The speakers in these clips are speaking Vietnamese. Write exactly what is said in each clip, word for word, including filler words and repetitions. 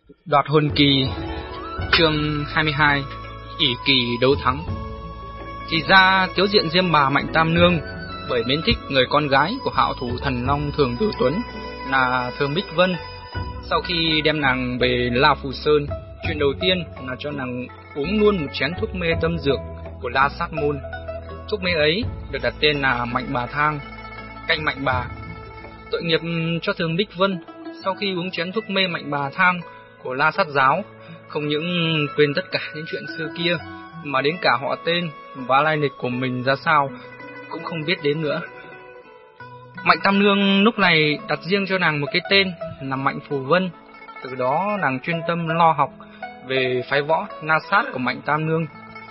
Đoạt hồn kỳ. Chương hai mươi hai. ỷ kỳ đấu thắng. Thì ra Tiếu Diện Diêm Bà Mạnh Tam Nương bởi mến thích người con gái của hạo thủ thần long Thường Tử Tuấn là Thường Bích Vân. Sau khi đem nàng về La Phù Sơn, chuyện đầu tiên là cho nàng uống luôn một chén thuốc mê tâm dược của La Sát Môn. Thuốc mê ấy được đặt tên là Mạnh Bà Thang, canh Mạnh Bà. Tội nghiệp cho Thường Bích Vân, sau khi uống chén thuốc mê Mạnh Bà Thang của La Sát Giáo, không những quên tất cả những chuyện xưa kia, mà đến cả họ tên và lai lịch của mình ra sao cũng không biết đến nữa. Mạnh Tam Nương lúc này đặt riêng cho nàng một cái tên là Mạnh Phù Vân. Từ đó nàng chuyên tâm lo học về phái võ Na Sát của Mạnh Tam Nương.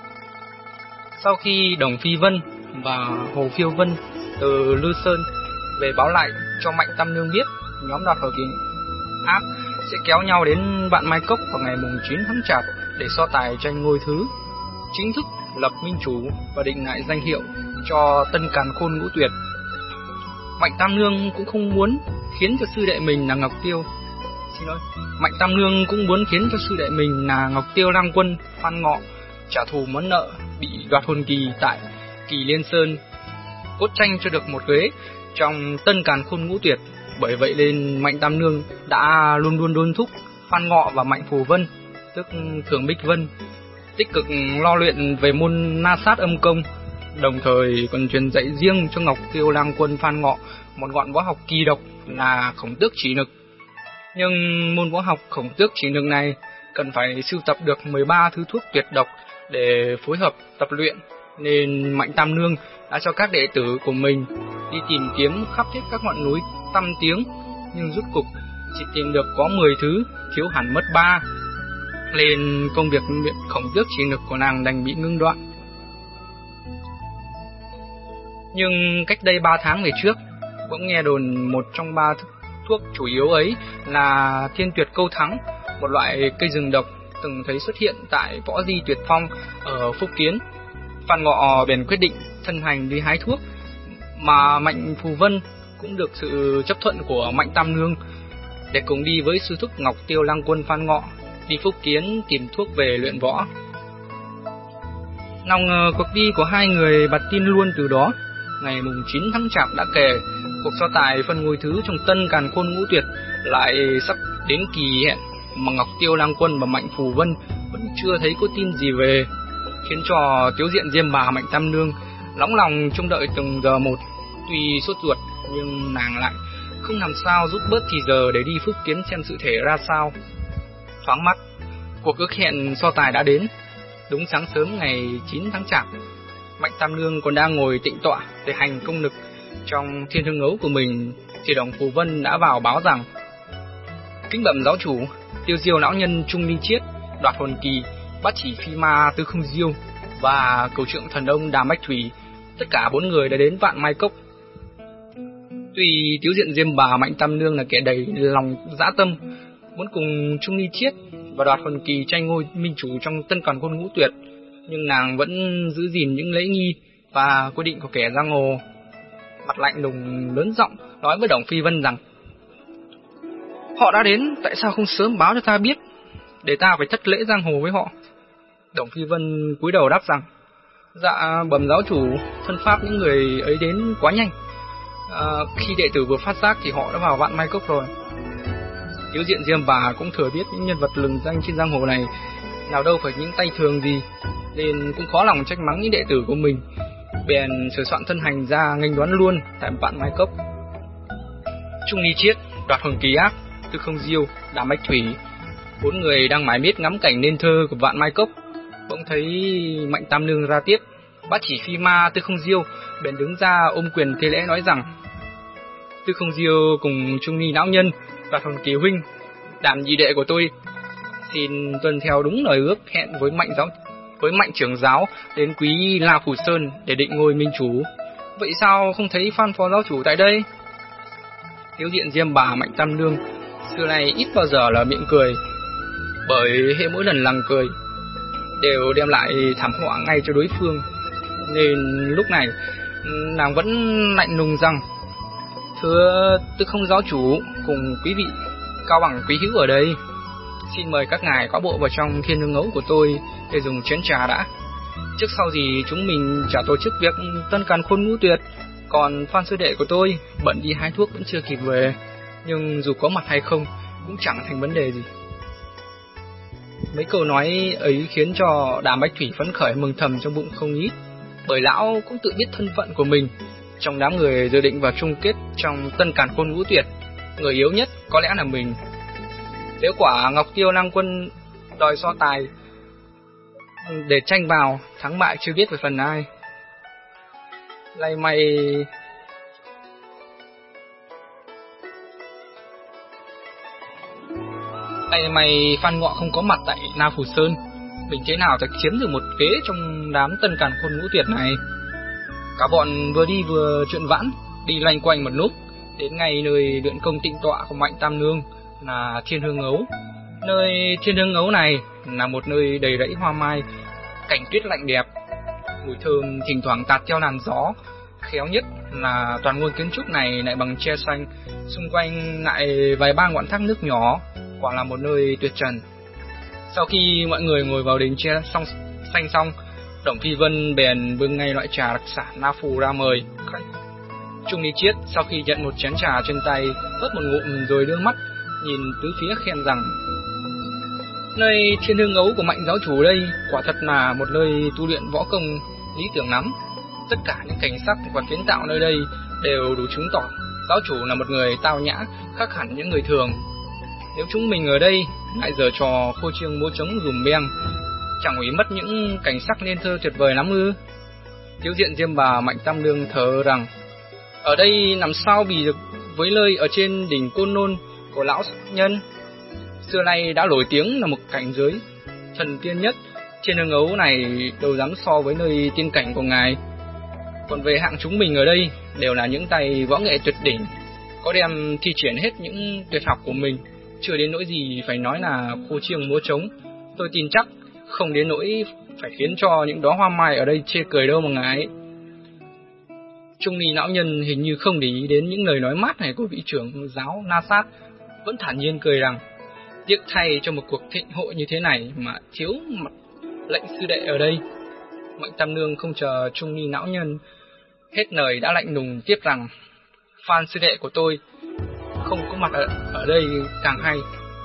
Sau khi Đồng Phi Vân và Hồ Phiêu Vân từ Lư Sơn về báo lại cho Mạnh Tam Nương biết nhóm Đoạt Hồn kỳ ác sẽ kéo nhau đến Vạn Mai Cốc vào ngày mùng chín tháng Chạp để so tài tranh ngôi thứ, chính thức lập minh chủ và định lại danh hiệu cho Tân Càn Khôn Ngũ Tuyệt. Mạnh Tam Nương cũng không muốn khiến cho sư đệ mình là Ngọc Tiêu Xin lỗi Mạnh Tam Nương cũng muốn khiến cho sư đệ mình là Ngọc Tiêu Lang Quân Phan Ngọ trả thù món nợ bị đoạt hồn kỳ tại Kỳ Liên Sơn, cốt tranh cho được một ghế trong Tân Càn Khôn Ngũ Tuyệt. Bởi vậy nên Mạnh Tam Nương đã luôn luôn đôn thúc Phan Ngọ và Mạnh Phù Vân, tức Thường Bích Vân, tích cực lo luyện về môn Na Sát âm công, đồng thời còn truyền dạy riêng cho Ngọc Tiêu Lang Quân Phan Ngọ một ngọn võ học kỳ độc là Khổng Tước Chỉ Nực. Nhưng môn võ học Khổng Tước Chỉ Nực này cần phải sưu tập được mười ba thứ thuốc tuyệt độc để phối hợp tập luyện, nên Mạnh Tam Nương đã cho các đệ tử của mình đi tìm kiếm khắp hết các ngọn núi tăm tiếng, nhưng rốt cục chỉ tìm được có mười thứ, thiếu hẳn mất ba, nên công việc luyện Khổng Tước Chỉ Nực của nàng đành bị ngưng đoạn. Nhưng cách đây ba tháng về trước, cũng nghe đồn một trong ba thuốc chủ yếu ấy là Thiên Tuyệt Câu Thắng, một loại cây rừng độc từng thấy xuất hiện tại Võ Di Tuyệt Phong ở Phúc Kiến. Phan Ngọ bèn quyết định thân hành đi hái thuốc, mà Mạnh Phù Vân cũng được sự chấp thuận của Mạnh Tam Nương để cùng đi với sư thúc Ngọc Tiêu Lang Quân Phan Ngọ đi Phúc Kiến tìm thuốc về luyện võ. Nào ngờ cuộc đi của hai người bạt tin luôn từ đó. Ngày mùng chín tháng Chạp đã kề, cuộc so tài phân ngôi thứ trong Tân Càn Khôn Ngũ Tuyệt lại sắp đến kỳ hẹn, mà Ngọc Tiêu Lang Quân và Mạnh Phù Vân vẫn chưa thấy có tin gì về, khiến cho Tiếu Diện Diêm Bà Mạnh Tam Nương nóng lòng trông đợi từng giờ một. Tuy sốt ruột nhưng nàng lại không làm sao rút bớt thì giờ để đi Phúc Kiến xem sự thể ra sao. Thoáng mắt, cuộc ước hẹn so tài đã đến. Đúng sáng sớm ngày chín tháng Chạp, Mạnh Tam Nương còn đang ngồi tịnh tọa để hành công lực trong Thiên Hương Ấu của mình, thì Đồng Phù Vân đã vào báo rằng: kính bẩm giáo chủ, Tiêu Diêu lão nhân Trung Ly Chiết, Đoạt Hồn kỳ, Bát Chỉ Phi Ma Tư Không Diêu và Cửu Trượng Thần Ông Đàm Bách Thủy, tất cả bốn người đã đến Vạn Mai Cốc. Tuy Tiếu Diện Diêm Bà Mạnh Tam Nương là kẻ đầy lòng dã tâm, muốn cùng Trung Ly Chiết và Đoạt Hồn kỳ tranh ngôi minh chủ trong Tân Càn Khôn Ngũ Tuyệt, nhưng nàng vẫn giữ gìn những lễ nghi và quy định của kẻ giang hồ. Mặt lạnh lùng lớn giọng nói với Đồng Phi Vân rằng: họ đã đến, tại sao không sớm báo cho ta biết, để ta phải thất lễ giang hồ với họ? Đồng Phi Vân cúi đầu đáp rằng: dạ bẩm giáo chủ, thân pháp những người ấy đến quá nhanh. À, khi đệ tử vừa phát giác thì họ đã vào Vạn Mai Cốc rồi. Tiếu Diện Diêm Bà cũng thừa biết những nhân vật lừng danh trên giang hồ này nào đâu phải những tay thường gì, nên cũng khó lòng trách mắng những đệ tử của mình, bèn sửa soạn thân hành ra nghênh đón luôn tại Vạn Mai Cốc. Trung Ly Chiết, Đoạt Hồn kỳ ác, Tư Không Diêu, Đàm Bách Thủy, bốn người đang mải miết ngắm cảnh nên thơ của Vạn Mai Cốc, bỗng thấy Mạnh Tam Nương ra tiếp. Bát Chỉ Phi Ma Tư Không Diêu bèn đứng ra ôm quyền thế lễ nói rằng: Tư Không Diêu cùng Trung Ly lão nhân, Đoạt Hồn kỳ huynh, Đàm nhị đệ của tôi, xin tuân theo đúng lời ước hẹn với Mạnh giáo với Mạnh trưởng giáo đến quý La Phù Sơn để định ngôi minh chủ. Vậy sao không thấy Phan phó giáo chủ tại đây? Tiếu Diện Diêm Bà Mạnh Tam Nương xưa này ít bao giờ là miệng cười, bởi hệ mỗi lần lằng cười đều đem lại thảm họa ngay cho đối phương, nên lúc này nàng vẫn lạnh lùng rằng: thưa Tư Không giáo chủ cùng quý vị cao bằng quý hữu ở đây, Xin mời các ngài quá bộ vào trong thiên hương ấu của tôi để dùng chén trà đã. Trước sau gì chúng mình chả tổ chức việc tân càn khôn ngũ tuyệt. Còn Phan sư đệ của tôi bận đi hái thuốc vẫn chưa kịp về, nhưng dù có mặt hay không cũng chẳng thành vấn đề gì. Mấy câu nói ấy khiến cho Đàm Bách Thủy phấn khởi mừng thầm trong bụng không ít, bởi lão cũng tự biết thân phận của mình. Trong đám người dự định vào chung kết trong tân càn khôn ngũ tuyệt, người yếu nhất có lẽ là mình. Nếu quả Ngọc Tiêu Lang Quân đòi so tài để tranh vào, thắng bại chưa biết về phần ai. Lay may Lay may Phan Ngọ không có mặt tại Na Phủ Sơn, mình thế nào phải chiếm được một ghế trong đám tân càn khôn ngũ tuyệt này. Cả bọn vừa đi vừa chuyện vãn, đi loanh quanh một lúc, đến ngay nơi luyện công tịnh tọa của Mạnh Tam Nương là Thiên Hương Ấu. Nơi Thiên Hương Ấu này là một nơi đầy rẫy hoa mai, cảnh tuyết lạnh đẹp, mùi thơm thỉnh thoảng tạt theo làn gió. Khéo nhất là toàn ngôi kiến trúc này lại bằng tre xanh, xung quanh lại vài ba ngọn thác nước nhỏ, quả là một nơi tuyệt trần. Sau khi mọi người ngồi vào đỉnh tre xong xanh xong, Đồng Phi Vân bèn bưng ngay loại trà đặc sản Na Phù ra mời khách. Trung Ly Chiết sau khi nhận một chén trà trên tay, vớt một ngụm rồi đưa mắt nhìn tứ phía khen rằng: nơi Thiên Hương Ấu của Mạnh giáo chủ đây quả thật là một nơi tu luyện võ công lý tưởng lắm. Tất cả những cảnh sắc và kiến tạo nơi đây đều đủ chứng tỏ giáo chủ là một người tao nhã, khác hẳn những người thường. Nếu chúng mình ở đây lại giở trò khô chiêng múa trống dùm beng, chẳng hủy mất những cảnh sắc nên thơ tuyệt vời lắm ư? Tiếu diện Diêm Bà Mạnh Tam Nương thở rằng: ở đây làm sao bì được với nơi ở trên đỉnh Côn Lôn của lão nhân, xưa nay đã nổi tiếng là một cảnh giới thần tiên nhất. Trên Hương Ấu này đâu dám so với nơi tiên cảnh của ngài. Còn về hạng chúng mình ở đây đều là những tay võ nghệ tuyệt đỉnh, có đem thi triển hết những tuyệt học của mình, chưa đến nỗi gì phải nói là khô chiêng múa trống. Tôi tin chắc không đến nỗi phải khiến cho những đóa hoa mai ở đây chê cười đâu mà ngài. Trung Ly lão nhân hình như không để ý đến những lời nói mát này của vị trưởng giáo Na Sát, vẫn thản nhiên cười rằng: tiếc thay cho một cuộc thịnh hội như thế này mà thiếu mặt lệnh sư đệ ở đây. Mạnh Tam Nương không chờ Trung Ly lão nhân hết lời đã lạnh lùng tiếp rằng: Phan sư đệ của tôi không có mặt ở, ở đây càng hay.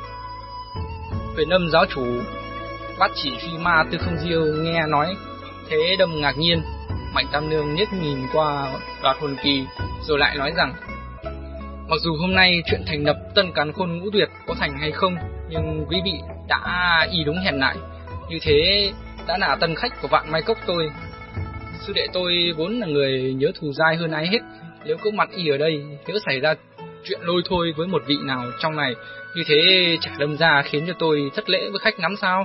Huyền Âm giáo chủ Bát Chỉ Phi Ma Tư Không Diêu nghe nói thế đâm ngạc nhiên. Mạnh Tam Nương nhếch nhìn qua Đoạt Hồn Kỳ rồi lại nói rằng: mặc dù hôm nay chuyện thành lập tân càn khôn ngũ tuyệt có thành hay không, nhưng quý vị đã y đúng hẹn lại, như thế đã là tân khách của Vạn Mai Cốc tôi. Sư đệ tôi vốn là người nhớ thù dai hơn ai hết, nếu có mặt y ở đây, nếu xảy ra chuyện lôi thôi với một vị nào trong này, như thế chả đâm ra khiến cho tôi thất lễ với khách lắm sao?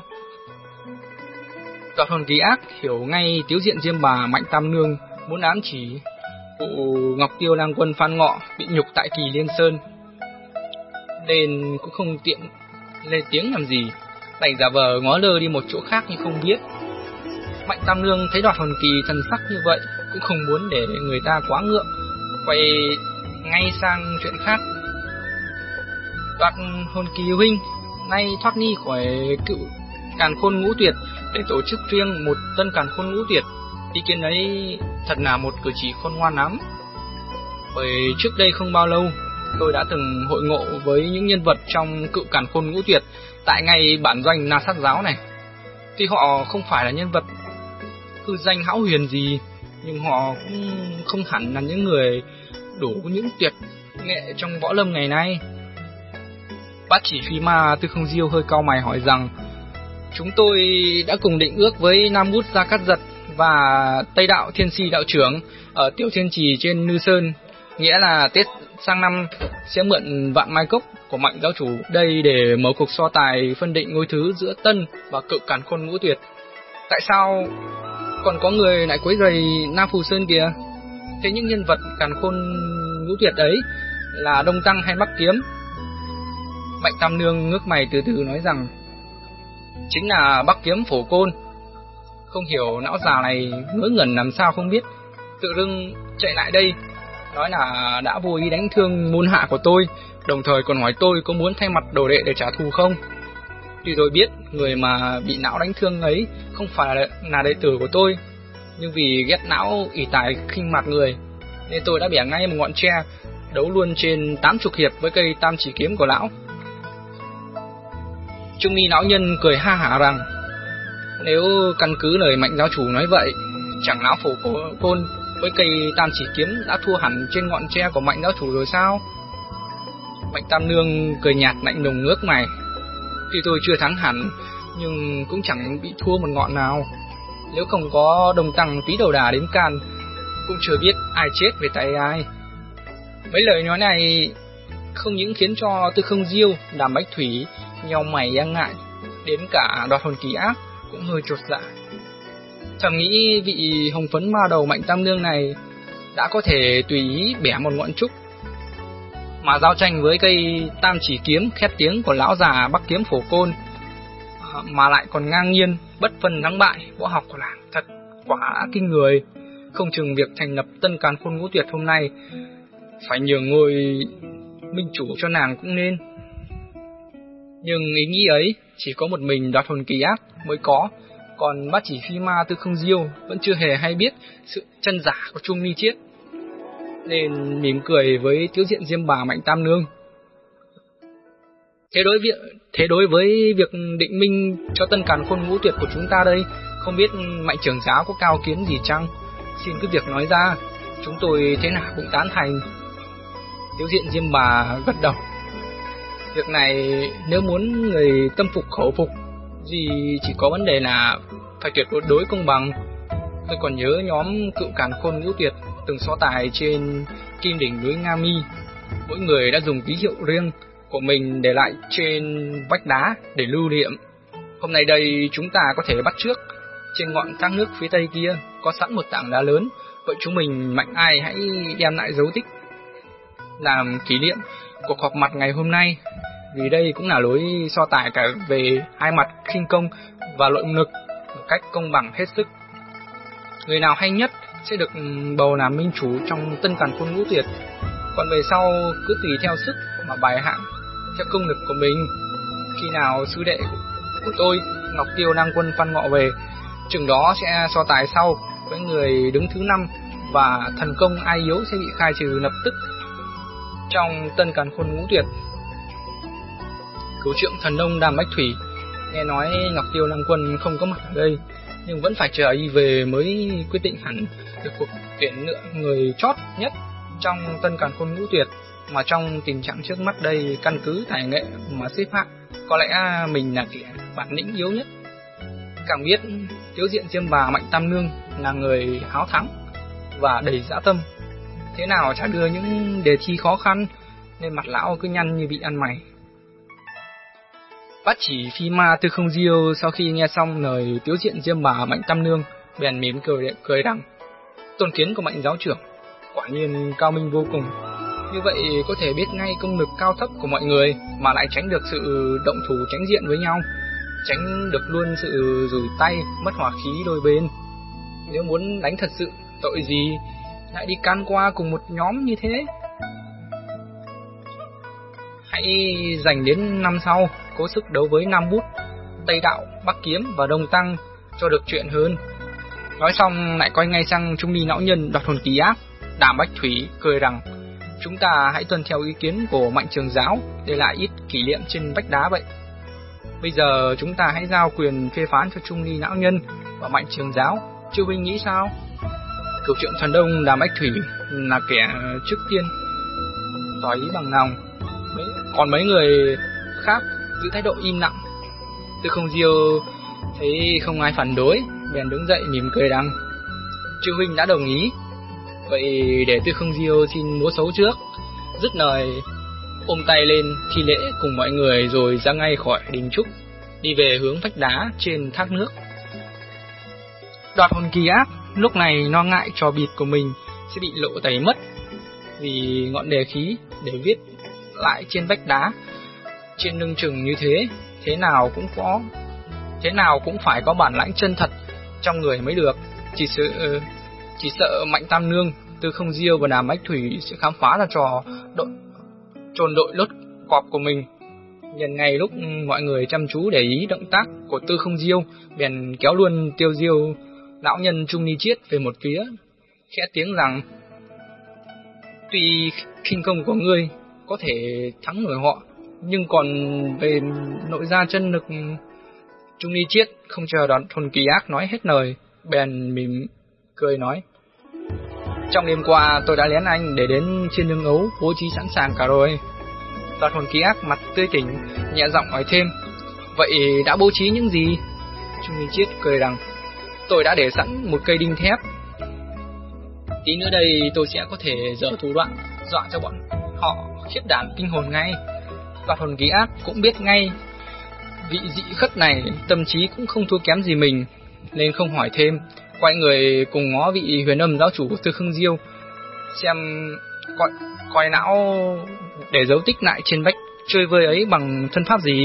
Đoạt Hồn Kỳ ác hiểu ngay Tiếu diện Diêm Bà Mạnh Tam Nương muốn ám chỉ vụ Ngọc Tiêu Lang Quân Phan Ngọ bị nhục tại Kỳ Liên Sơn, nên cũng không tiện lên tiếng làm gì, đành giả vờ ngó lơ đi một chỗ khác như không biết. Mạnh Tam Nương thấy Đoạt Hồn Kỳ thần sắc như vậy cũng không muốn để người ta quá ngượng, quay ngay sang chuyện khác. Đoạt Hồn Kỳ huynh nay thoát ly khỏi cựu càn khôn ngũ tuyệt để tổ chức riêng một tân càn khôn ngũ tuyệt, ý kiến ấy thật là một cử chỉ khôn ngoan lắm. Bởi trước đây không bao lâu, tôi đã từng hội ngộ với những nhân vật trong cựu càn khôn ngũ tuyệt tại ngay bản doanh Na Sát giáo này. Tuy họ không phải là nhân vật hư danh hão huyền gì, nhưng họ cũng không hẳn là những người đủ những tuyệt nghệ trong võ lâm ngày nay. Bát Chỉ Phi Ma Tư Không Diêu hơi cau mày hỏi rằng: chúng tôi đã cùng định ước với Nam Bút Gia Cát Giật và Tây Đạo Thiên Si đạo trưởng ở Tiểu Thiên Trì trên Nư Sơn, nghĩa là Tết sang năm sẽ mượn Vạn Mai Cốc của Mạnh giáo chủ đây để mở cuộc so tài phân định ngôi thứ giữa tân và cựu càn khôn ngũ tuyệt. Tại sao còn có người lại quấy rầy Nam Phù Sơn kìa? Thế những nhân vật càn khôn ngũ tuyệt ấy là Đông Tăng hay Bắc Kiếm? Mạnh Tam Nương ngước mày từ từ nói rằng: chính là Bắc Kiếm Phổ Côn. Không hiểu lão già này ngớ ngẩn làm sao không biết, tự dưng chạy lại đây nói là đã vô ý đánh thương môn hạ của tôi, đồng thời còn hỏi tôi có muốn thay mặt đồ đệ để trả thù không. Tuy tôi biết người mà bị não đánh thương ấy không phải là, là đệ tử của tôi, nhưng vì ghét não ỷ tài khinh mặt người nên tôi đã bẻ ngay một ngọn tre, đấu luôn trên tám chục hiệp với cây tam chỉ kiếm của lão. Trung ni lão nhân cười ha hả rằng, nếu căn cứ lời Mạnh giáo chủ nói vậy, chẳng lão phổ của côn với cây tam chỉ kiếm đã thua hẳn trên ngọn tre của Mạnh giáo chủ rồi sao? Mạnh Tam Nương cười nhạt lạnh lùng ngước mày. Tuy tôi chưa thắng hẳn, nhưng cũng chẳng bị thua một ngọn nào. Nếu không có đồng tăng Túy Đầu Đà đến can, cũng chưa biết ai chết về tay ai. Mấy lời nói này không những khiến cho Tư Không Diêu, Đàm Bách Thủy nheo mày e ngại, đến cả Đoạt Hồn Kỳ Ác cũng hơi chột dạ. Thầm nghĩ vị hồng phấn ma đầu Mạnh Tam Nương này đã có thể tùy ý bẻ một ngọn trúc mà giao tranh với cây tam chỉ kiếm khét tiếng của lão già Bắc Kiếm Phổ Côn, mà lại còn ngang nhiên bất phân thắng bại. Võ học của làng thật quả kinh người. Không chừng việc thành lập Tân Càn Khôn Ngũ Tuyệt hôm nay phải nhường ngôi minh chủ cho nàng cũng nên. Nhưng ý nghĩ ấy chỉ có một mình Đoạt Hồn Kỳ Ác mới có, còn bát chỉ phi ma Tư Không Diêu vẫn chưa hề hay biết sự chân giả của Trung Ni Chiết, nên mỉm cười với Tiếu Diện Diêm Bà Mạnh Tam Nương. Thế đối, việc, thế đối với việc định minh cho Tân Càn Khôn Ngũ Tuyệt của chúng ta đây, không biết Mạnh trưởng giáo có cao kiến gì chăng? Xin cứ việc nói ra, chúng tôi thế nào cũng tán thành. Tiếu Diện Diêm Bà gật đầu. Việc này nếu muốn người tâm phục khẩu phục gì chỉ có vấn đề là phải tuyệt đối công bằng. Tôi còn nhớ nhóm Cựu Càn Khôn Ngũ Tuyệt từng so tài trên kim đỉnh núi Nga Mi. Mỗi người đã dùng ký hiệu riêng của mình để lại trên vách đá để lưu niệm. Hôm nay đây chúng ta có thể bắt chước trên ngọn thác nước phía tây kia có sẵn một tảng đá lớn, vậy chúng mình mạnh ai hãy đem lại dấu tích làm kỷ niệm cuộc họp mặt ngày hôm nay. Vì đây cũng là lối so tài cả về hai mặt khinh công và nội lực một cách công bằng hết sức. Người nào hay nhất sẽ được bầu làm minh chủ trong Tân Càn Khôn Ngũ Tuyệt. Còn về sau cứ tùy theo sức mà bài hạng theo công lực của mình. Khi nào sư đệ của tôi Ngọc Tiêu Lang Quân Phan Ngọ về, chừng đó sẽ so tài sau với người đứng thứ năm, và thần công ai yếu sẽ bị khai trừ lập tức trong Tân Càn Khôn Ngũ Tuyệt. Cứu trượng thần nông Đàm Bách Thủy nghe nói Ngọc Tiêu Lang Quân không có mặt ở đây, nhưng vẫn phải chờ y về mới quyết định hẳn được cuộc tuyển lựa người chót nhất trong Tân Càn Khôn Ngũ Tuyệt. Mà trong tình trạng trước mắt đây, căn cứ tài nghệ mà xếp hạng, có lẽ mình là kẻ bản lĩnh yếu nhất. Càng biết Tiếu Diện Diêm Bà Mạnh Tam Nương là người háo thắng và đầy dã tâm, thế nào chả đưa những đề thi khó khăn, nên mặt lão cứ nhăn như bị ăn mày. Bát chỉ phi ma Tư Không Diêu sau khi nghe xong lời Tiếu Diện Diêm Bà Mạnh Tam Nương bèn mỉm cười cười rằng, tôn kiến của Mạnh giáo trưởng quả nhiên cao minh vô cùng. Như vậy có thể biết ngay công lực cao thấp của mọi người, mà lại tránh được sự động thủ tránh diện với nhau, tránh được luôn sự rủi tay, mất hòa khí đôi bên. Nếu muốn đánh thật sự, tội gì lại đi can qua cùng một nhóm như thế. Hãy dành đến năm sau cố sức đấu với Nam Bút, Tây Đạo, Bắc Kiếm và Đông Tăng cho được chuyện hơn. Nói xong lại quay ngay sang Trung Ni lão nhân Đoạt Hồn Kỳ Ác. Đàm Bách Thủy cười rằng, chúng ta hãy tuân theo ý kiến của Mạnh trưởng giáo, để lại ít kỷ niệm trên vách đá vậy. Bây giờ chúng ta hãy giao quyền phê phán cho Trung Ni lão nhân và Mạnh trưởng giáo, chư huynh nghĩ sao? Cửu trượng thần đông Đàm Bách Thủy là kẻ trước tiên tỏ ý bằng lòng, còn mấy người khác giữ thái độ im lặng. Tư Không Diêu thấy không ai phản đối, bèn đứng dậy mỉm cười rằng, chư huynh đã đồng ý, vậy để Tư Không Diêu xin múa xấu trước. Dứt lời ôm tay lên thi lễ cùng mọi người rồi ra ngay khỏi đình trúc, đi về hướng vách đá trên thác nước. Đoạt Hồn Kỳ Ác lúc này lo ngại trò bịt của mình sẽ bị lộ tẩy mất, vì ngọn đề khí để viết lại trên vách đá trên lưng chừng như thế, thế nào cũng có thế nào cũng phải có bản lãnh chân thật trong người mới được. Chỉ sợ chỉ sợ Mạnh Tam Nương, Tư Không Diêu và Đàm Bách Thủy sẽ khám phá ra trò đội trồn đội lốt cọp của mình. Nhân ngay lúc mọi người chăm chú để ý động tác của Tư Không Diêu, bèn kéo luôn Tiêu Diêu lão nhân Trung Ni Chiết về một phía, khẽ tiếng rằng: tuy khinh công của ngươi có thể thắng nổi họ, nhưng còn về nội gia chân lực... Trung Ni Chiết không chờ đón Thuần Kỳ Ác nói hết lời, bèn mỉm cười nói: trong đêm qua tôi đã lén anh để đến trên nương ấu bố trí sẵn sàng cả rồi. Đoàn Thuần Kỳ Ác mặt tươi tỉnh, nhẹ giọng hỏi thêm: vậy đã bố trí những gì? Trung Ni Chiết cười rằng: tôi đã để sẵn một cây đinh thép. Tí nữa đây tôi sẽ có thể giở thủ đoạn dọa cho bọn họ khiếp đảm kinh hồn ngay. Đoàn Thuần Kỳ Ác cũng biết ngay vị dị khất này tâm trí cũng không thua kém gì mình, nên không hỏi thêm, quay người cùng ngó vị Huyền Âm giáo chủ của Tư Không Diêu, xem coi, coi não để dấu tích lại trên vách chơi vơi ấy bằng thân pháp gì.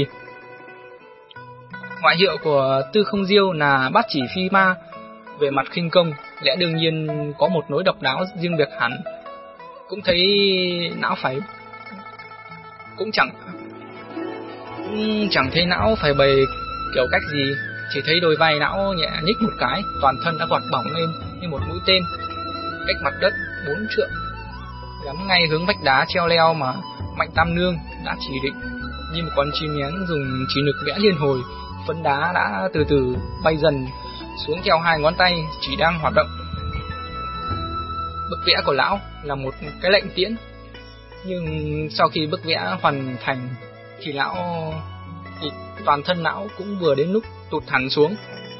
Ngoại hiệu của Tư Không Diêu là Bát Chỉ Phi Ma. Về mặt khinh công, lẽ đương nhiên có một nỗi độc đáo riêng biệt hẳn. Cũng thấy não phải cũng chẳng cũng chẳng thấy não phải bày kiểu cách gì, chỉ thấy đôi vai não nhẹ nhích một cái, toàn thân đã vọt bỏng lên như một mũi tên, cách mặt đất bốn trượng, nhắm ngay hướng vách đá treo leo mà Mạnh Tam Nương đã chỉ định. Như một con chim én dùng chỉ lực vẽ liên hồi, phấn đá đã từ từ bay dần xuống theo hai ngón tay chỉ đang hoạt động. Bức vẽ của lão là một cái lệnh tiễn, nhưng sau khi bức vẽ hoàn thành thì lão thì toàn thân lão cũng vừa đến lúc tụt hẳn xuống.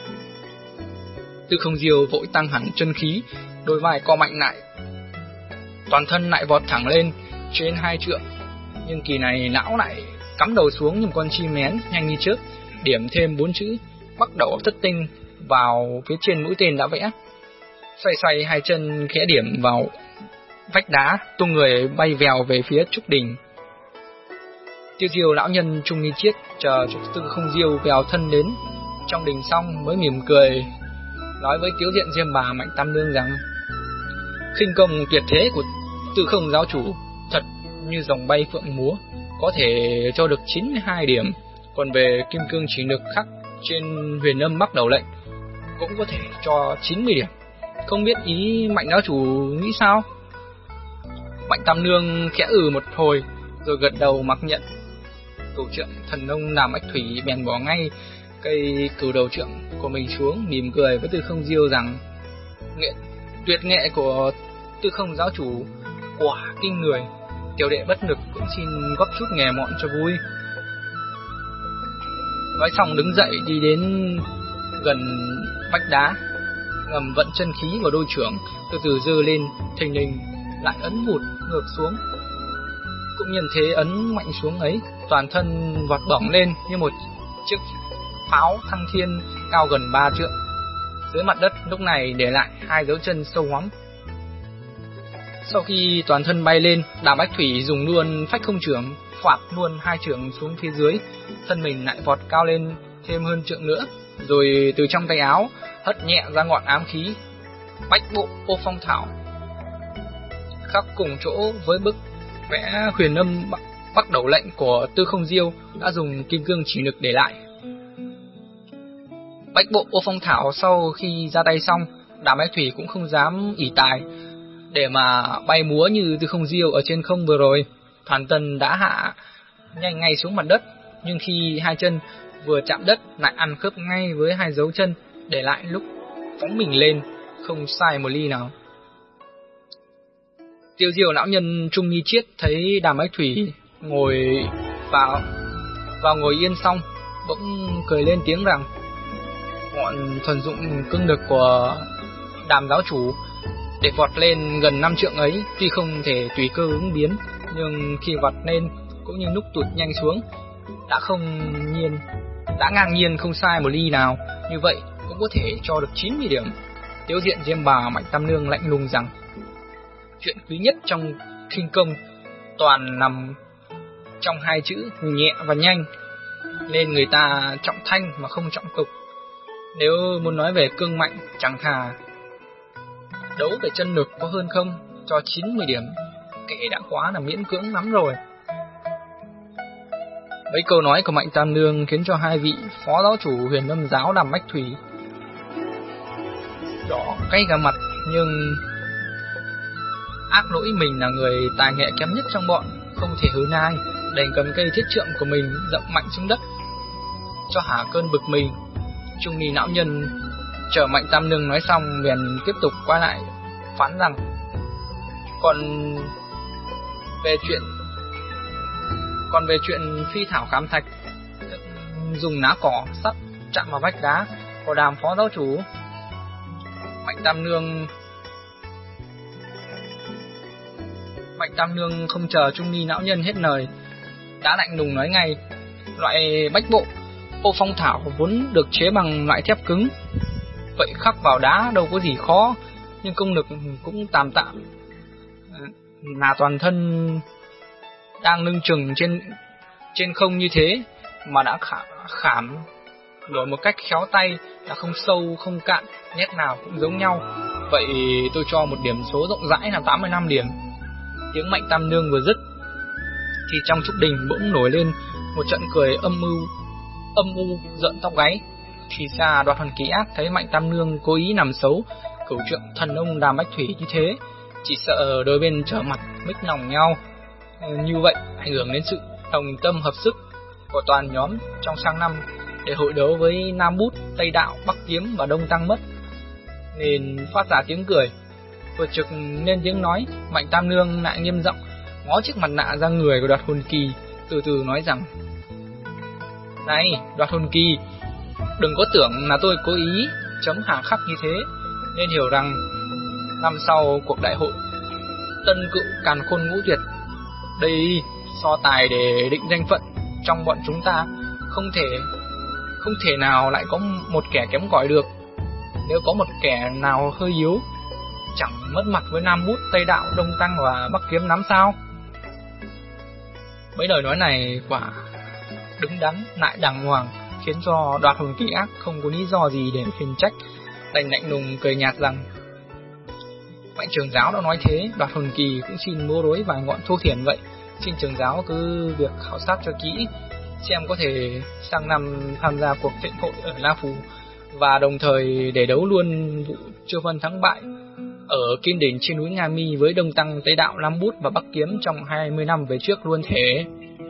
Tư Không Diêu vội tăng hẳn chân khí, đôi vai co mạnh lại, toàn thân lại vọt thẳng lên trên hai trượng. Nhưng kỳ này lão lại cắm đầu xuống như một con chim én nhanh như chớp, điểm thêm bốn chữ Bắt Đầu Thất Tinh vào phía trên mũi tên đã vẽ, xoay xoay hai chân khẽ điểm vào vách đá, tung người bay vèo về phía trúc đình. Tiêu Diêu lão nhân Trung Ni Chiết chờ cho Tư Không Diêu vèo thân đến trong đình xong mới mỉm cười nói với Tiếu Diện Diêm Bà Mạnh Tam Nương rằng: khinh công tuyệt thế của Tư Không giáo chủ thật như rồng bay phượng múa, có thể cho được chín mươi hai điểm, còn về kim cương chỉ lực khắc trên Huyền Âm Bắc Đầu Lệnh cũng có thể cho chín mươi điểm. Không biết ý Mạnh giáo chủ nghĩ sao? Mạnh Tam Nương khẽ ừ một hồi rồi gật đầu mặc nhận. Cửu trượng thần nông Đàm Ách Thủy bèn bỏ ngay cây cửu đầu trượng của mình xuống, mỉm cười với Tư Không Diêu rằng: nghệ tuyệt nghệ của Tư Không giáo chủ quả kinh người, tiểu đệ bất lực cũng xin góp chút nghề mọn cho vui. Nói xong đứng dậy đi đến gần vách đá, ngầm vận chân khí vào đôi chưởng, từ từ giơ lên, thình lình lại ấn hụt ngược xuống. Cũng nhân thế ấn mạnh xuống ấy, toàn thân vọt bổng lên như một chiếc pháo thăng thiên cao gần ba trượng. Dưới mặt đất lúc này để lại hai dấu chân sâu hoắm. Sau khi toàn thân bay lên, Đàm Ách Thủy dùng luôn phách không chưởng, phạt luôn hai chưởng xuống phía dưới, thân mình lại vọt cao lên thêm hơn trượng nữa, rồi từ trong tay áo hất nhẹ ra ngọn ám khí Bách Bộ Ô Phong Thảo, khắc cùng chỗ với bức vẽ Huyền Âm Bắc Đầu Lệnh của Tư Không Diêu đã dùng kim cương chỉ lực để lại. Bách Bộ Ô Phong Thảo sau khi ra tay xong, Đàm Ách Thủy cũng không dám ỷ tài để mà bay múa như Tư Không Diêu ở trên không vừa rồi, toàn thân đã hạ nhanh ngay xuống mặt đất, nhưng khi hai chân vừa chạm đất lại ăn khớp ngay với hai dấu chân để lại lúc phóng mình lên, không sai một ly nào. Tiêu Diêu lão nhân Trung Ni Chiết thấy Đàm Ách Thủy ngồi vào vào ngồi yên xong, bỗng cười lên tiếng rằng: ngọn thuần dụng cương lực của Đàm giáo chủ để vọt lên gần năm trượng ấy tuy không thể tùy cơ ứng biến, nhưng khi vọt lên cũng như lúc tụt nhanh xuống đã không nhiên đã ngang nhiên không sai một ly nào, như vậy cũng có thể cho được chín mươi điểm. Tiếu Diện Diêm Bà Mạnh Tam Nương lạnh lùng rằng: chuyện quý nhất trong khinh công toàn nằm trong hai chữ nhẹ và nhanh, nên người ta trọng thanh mà không trọng tục. Nếu muốn nói về cương mạnh, chẳng thà đấu về chân lực có hơn không, cho chín mươi điểm kệ đã quá là miễn cưỡng lắm rồi. Mấy câu nói của Mạnh Tam Nương khiến cho hai vị phó giáo chủ Huyền Âm giáo Đàm Bách Thủy đỏ cay cả mặt, nhưng ác lỗi mình là người tài nghệ kém nhất trong bọn, không thể hứa nai, đành cầm cây thiết trượng của mình dậm mạnh xuống đất cho hả cơn bực mình. Trung ni lão nhân chờ Mạnh Tam Nương nói xong bèn tiếp tục quay lại phán rằng: Còn về chuyện Còn về chuyện phi thảo khám thạch dùng ná cỏ sắt chạm vào vách đá của Đàm phó giáo chủ, Mạnh Tam Nương Mạnh Tam Nương không chờ Trung ni lão nhân hết lời, đã lạnh lùng nói ngay: Loại bách bộ ô phong thảo vốn được chế bằng loại thép cứng, vậy khắc vào đá đâu có gì khó, nhưng công lực cũng tạm tạm. Là toàn thân đang lưng chừng trên trên không như thế mà đã khả, khảm đổi một cách khéo tay, là không sâu không cạn, nét nào cũng giống nhau. Vậy tôi cho một điểm số rộng rãi là tám mươi lăm điểm. Tiếng Mạnh Tam Nương vừa dứt thì trong trúc đình bỗng nổi lên một trận cười âm mưu âm u giận tóc gáy. Thì ra Đoạt Hồn Kỳ Ác thấy Mạnh Tam Nương cố ý làm xấu cửu trượng thần ông Đàm Bách Thủy như thế, chỉ sợ đôi bên trở mặt mích lòng nhau, như vậy ảnh hưởng đến sự đồng tâm hợp sức của toàn nhóm trong sang năm để hội đấu với Nam Bút, Tây Đạo, Bắc Kiếm và Đông Tăng mất, nên phát ra tiếng cười. Vừa trực nên tiếng nói, Mạnh Tam Nương lại nghiêm giọng ngó chiếc mặt nạ ra người của Đoạt Hồn Kỳ, từ từ nói rằng: Này Đoạt Hồn Kỳ, đừng có tưởng là tôi cố ý chấm hà khắc như thế, nên hiểu rằng năm sau cuộc đại hội Tân Cựu Càn Khôn Ngũ Tuyệt, đây so tài để định danh phận trong bọn chúng ta, không thể không thể nào lại có một kẻ kém cỏi được. Nếu có một kẻ nào hơi yếu, chẳng mất mặt với Nam Bút, Tây Đạo, Đông Tăng và Bắc Kiếm lắm sao? Mấy lời nói này quả đứng đắn lại đàng hoàng, khiến cho Đoạt Hồn Kỳ Ác không có lý do gì để phiền trách, đành lạnh lùng cười nhạt rằng: Mạnh trưởng giáo đã nói thế, Đoạt Hồn Kỳ cũng xin mua đối vài ngọn thô thiển vậy. Xin trưởng giáo cứ việc khảo sát cho kỹ, xem có thể sang năm tham gia cuộc thịnh hội ở La Phù, và đồng thời để đấu luôn vụ chưa phân thắng bại ở Kim Đỉnh trên núi Nga Mi với Đông Tăng, Tây Đạo, Lam Bút và Bắc Kiếm trong hai mươi năm về trước luôn thể.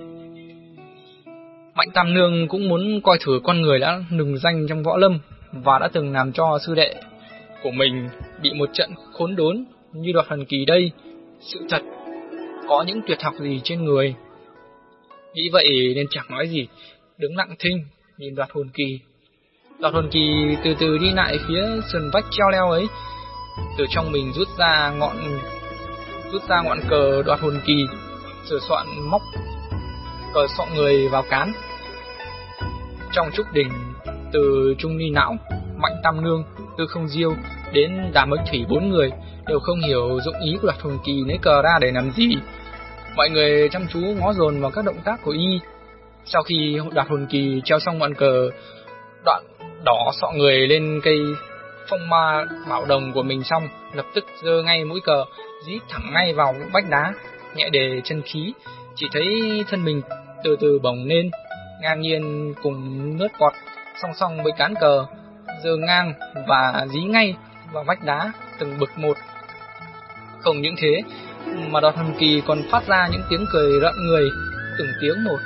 Mạnh Tam Nương cũng muốn coi thử con người đã lừng danh trong võ lâm và đã từng làm cho sư đệ của mình bị một trận khốn đốn như Đoạt Hồn Kỳ đây, sự thật có những tuyệt học gì trên người. Nghĩ vậy nên chẳng nói gì, đứng lặng thinh nhìn Đoạt Hồn Kỳ. Đoạt Hồn Kỳ từ từ đi lại phía sườn vách treo leo ấy, từ trong mình rút ra ngọn rút ra ngọn cờ Đoạt Hồn Kỳ, sửa soạn móc cờ sọ người vào cán. Trong trúc đình, từ Trung Ni Não, Mạnh Tam Nương, Tư Không Diêu đến Đàm Bách Thủy, bốn người đều không hiểu dụng ý của Đoạt Hồn Kỳ lấy cờ ra để làm gì. Mọi người chăm chú ngó dồn vào các động tác của y. Sau khi Đoạt Hồn Kỳ treo xong ngọn cờ đoạn đỏ sọ người lên cây phong ma bảo đồng của mình xong, lập tức giơ ngay mũi cờ dí thẳng ngay vào vách đá, nhẹ đề chân khí, chỉ thấy thân mình từ từ bồng lên, ngang nhiên cùng lướt vọt song song với cán cờ, giơ ngang và dí ngay vào vách đá từng bực một. Không những thế mà Đoạt Hồn Kỳ còn phát ra những tiếng cười rợn người, từng tiếng một,